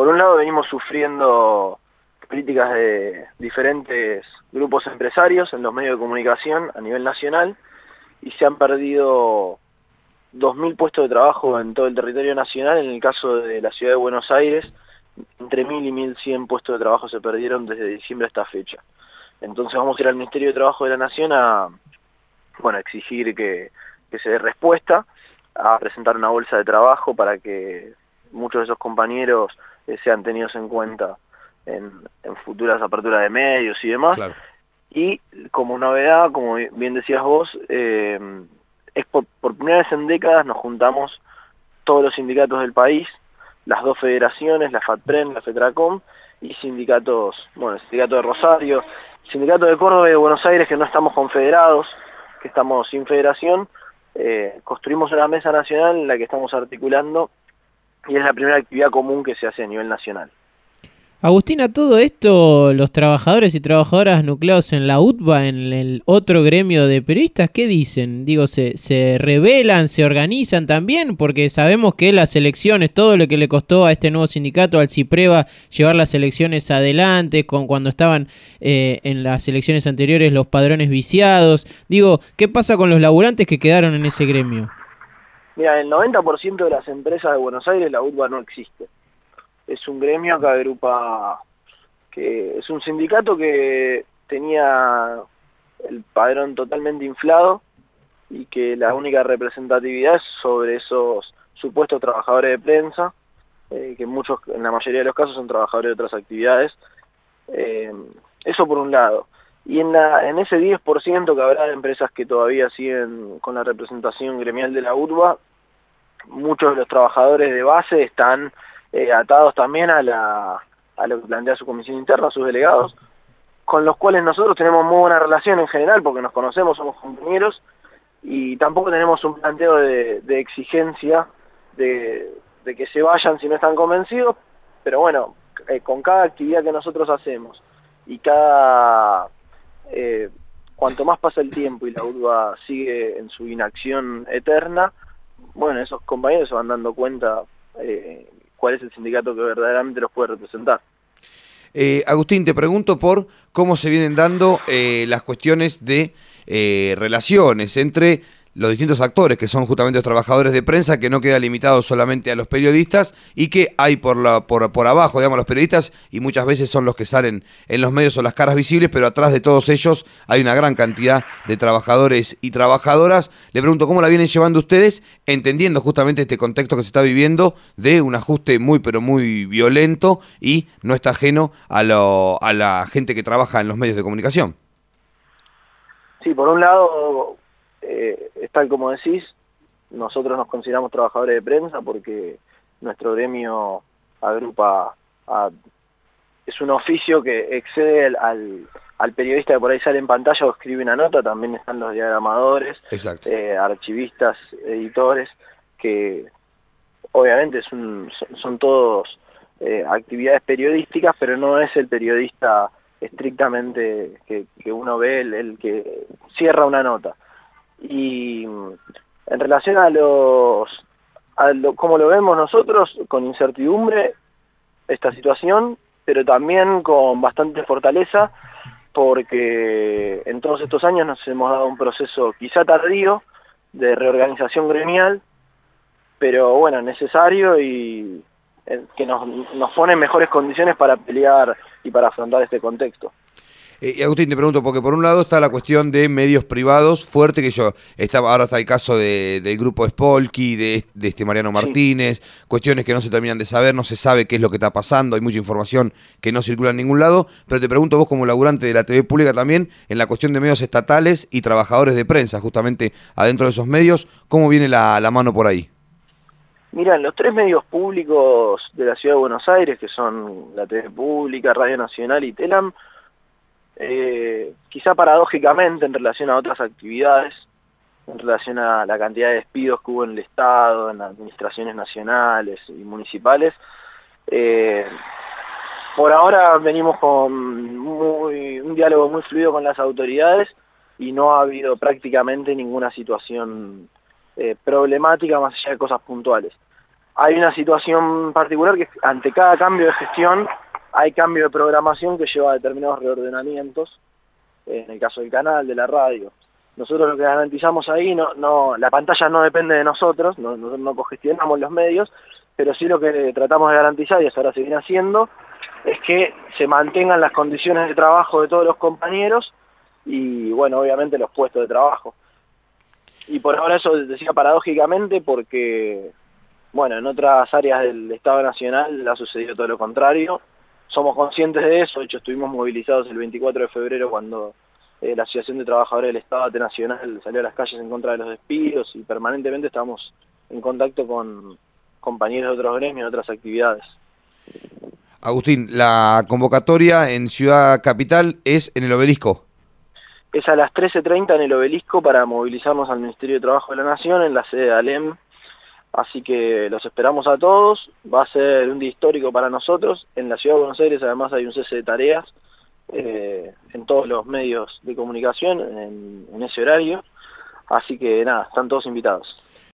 por un lado venimos sufriendo críticas de diferentes grupos empresarios en los medios de comunicación a nivel nacional y se han perdido 2.000 puestos de trabajo en todo el territorio nacional. En el caso de la ciudad de Buenos Aires, entre 1.000 y 1.100 puestos de trabajo se perdieron desde diciembre a esta fecha. Entonces vamos a ir al Ministerio de Trabajo de la Nación a exigir que se dé respuesta, a presentar una bolsa de trabajo para que muchos de esos compañeros sean tenidos en cuenta en futuras aperturas de medios y demás. Claro. Y como novedad, como bien decías vos, es por primera vez en décadas nos juntamos todos los sindicatos del país, las dos federaciones, la FATPREN, la FETRACOM, y sindicatos, el sindicato de Rosario, sindicato de Córdoba y de Buenos Aires, que no estamos confederados, que estamos sin federación. Construimos una mesa nacional en la que estamos articulando y es la primera actividad común que se hace a nivel nacional. Agustín, a todo esto, los trabajadores y trabajadoras nucleados en la UTBA, en el otro gremio de periodistas, ¿qué dicen? Digo, ¿se rebelan, se organizan también? Porque sabemos que las elecciones, todo lo que le costó a este nuevo sindicato, al CIPREVA, llevar las elecciones adelante, cuando estaban en las elecciones anteriores los padrones viciados. Digo, ¿qué pasa con los laburantes que quedaron en ese gremio? Mira, el 90% de las empresas de Buenos Aires, la UTBA no existe. Es un gremio que agrupa, que es un sindicato que tenía el padrón totalmente inflado y que la única representatividad es sobre esos supuestos trabajadores de prensa, que muchos, en la mayoría de los casos, son trabajadores de otras actividades. Eso por un lado. Y en ese 10% que habrá de empresas que todavía siguen con la representación gremial de la UTBA, muchos de los trabajadores de base están atados también a lo que plantea su comisión interna, sus delegados, con los cuales nosotros tenemos muy buena relación en general, porque nos conocemos, somos compañeros, y tampoco tenemos un planteo de exigencia de que se vayan si no están convencidos, pero bueno, con cada actividad que nosotros hacemos, y cuanto más pasa el tiempo y la UTBA sigue en su inacción eterna, esos compañeros se van dando cuenta cuál es el sindicato que verdaderamente los puede representar. Agustín, te pregunto por cómo se vienen dando las cuestiones de relaciones entre los distintos actores, que son justamente los trabajadores de prensa, que no queda limitado solamente a los periodistas, y que hay por abajo, digamos, los periodistas, y muchas veces son los que salen en los medios o las caras visibles, pero atrás de todos ellos hay una gran cantidad de trabajadores y trabajadoras. Le pregunto cómo la vienen llevando ustedes, entendiendo justamente este contexto que se está viviendo de un ajuste muy, pero muy violento, y no está ajeno a la gente que trabaja en los medios de comunicación. Sí, por un lado, es tal como decís, nosotros nos consideramos trabajadores de prensa porque nuestro gremio agrupa es un oficio que excede al periodista que por ahí sale en pantalla o escribe una nota. También están los diagramadores, archivistas, editores, que obviamente son todos actividades periodísticas, pero no es el periodista estrictamente que uno ve, el que cierra una nota. Y en relación a cómo lo vemos nosotros, con incertidumbre esta situación, pero también con bastante fortaleza, porque en todos estos años nos hemos dado un proceso quizá tardío de reorganización gremial, pero necesario, y que nos pone en mejores condiciones para pelear y para afrontar este contexto. Agustín, te pregunto, porque por un lado está la cuestión de medios privados fuerte, ahora está el caso del grupo Spolky, de Mariano Martínez, sí. Cuestiones que no se terminan de saber, no se sabe qué es lo que está pasando, hay mucha información que no circula en ningún lado, pero te pregunto vos como laburante de la TV pública también, en la cuestión de medios estatales y trabajadores de prensa, justamente adentro de esos medios, ¿cómo viene la mano por ahí? Mira, los tres medios públicos de la Ciudad de Buenos Aires, que son la TV Pública, Radio Nacional y Telam, quizá paradójicamente en relación a otras actividades, en relación a la cantidad de despidos que hubo en el Estado, en las administraciones nacionales y municipales, por ahora venimos con un diálogo muy fluido con las autoridades y no ha habido prácticamente ninguna situación problemática más allá de cosas puntuales. hay una situación particular que ante cada cambio de gestión hay cambio de programación que lleva a determinados reordenamientos, en el caso del canal, de la radio. Nosotros lo que garantizamos ahí, la pantalla no depende de nosotros, nosotros no cogestionamos los medios, pero sí lo que tratamos de garantizar, y hasta ahora se viene haciendo, es que se mantengan las condiciones de trabajo de todos los compañeros y, bueno, obviamente los puestos de trabajo. Y por ahora eso decía paradójicamente porque, bueno, en otras áreas del Estado Nacional ha sucedido todo lo contrario. Somos conscientes de eso, de hecho estuvimos movilizados el 24 de febrero cuando la Asociación de Trabajadores del Estado Nacional salió a las calles en contra de los despidos y permanentemente estamos en contacto con compañeros de otros gremios, de otras actividades. Agustín, la convocatoria en Ciudad Capital es en el Obelisco. Es a las 13:30 en el Obelisco para movilizarnos al Ministerio de Trabajo de la Nación en la sede de ALEM. Así que los esperamos a todos, va a ser un día histórico para nosotros. En la Ciudad de Buenos Aires además hay un cese de tareas en todos los medios de comunicación en ese horario. Así que nada, están todos invitados.